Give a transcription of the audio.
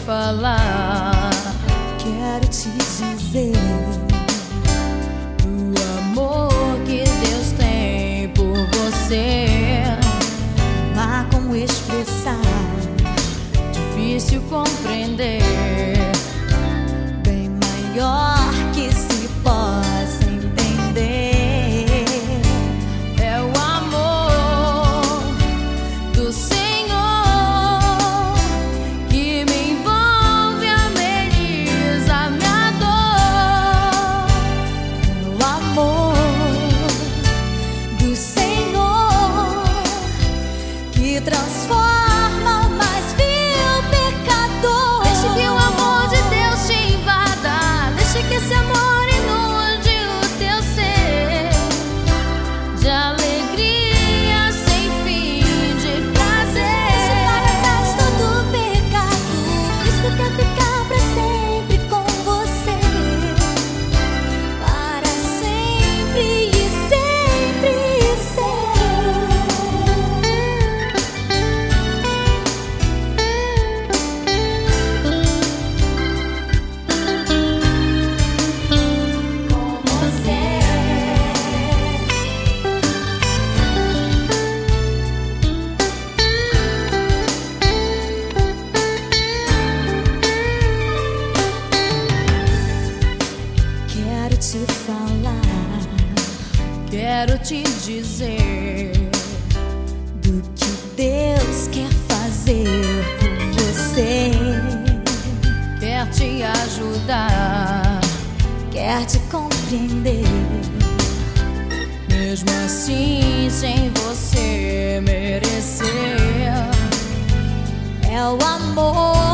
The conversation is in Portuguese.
falar. Quero te dizer O amor que Deus tem por você. amar como expressar, Difícil compreender. bem maior que se possa entender. É o amor do Senhor que me envolve, ameniza minha dor. É o amor do Senhor que transforma o mais vil pecador. Deixe que o amor de Deus te invada. Deixe que esse amor inunde o teu ser de alegria sem fim, de prazer. Deixe para trás todo pecado. Cristo quer ficar pra sempre com você, para sempre e sempre e com você. Quero te falar Quero te dizer do que Deus quer fazer por você. quer te ajudar. Quer te compreender, Mesmo assim, sem você merecer. é o amor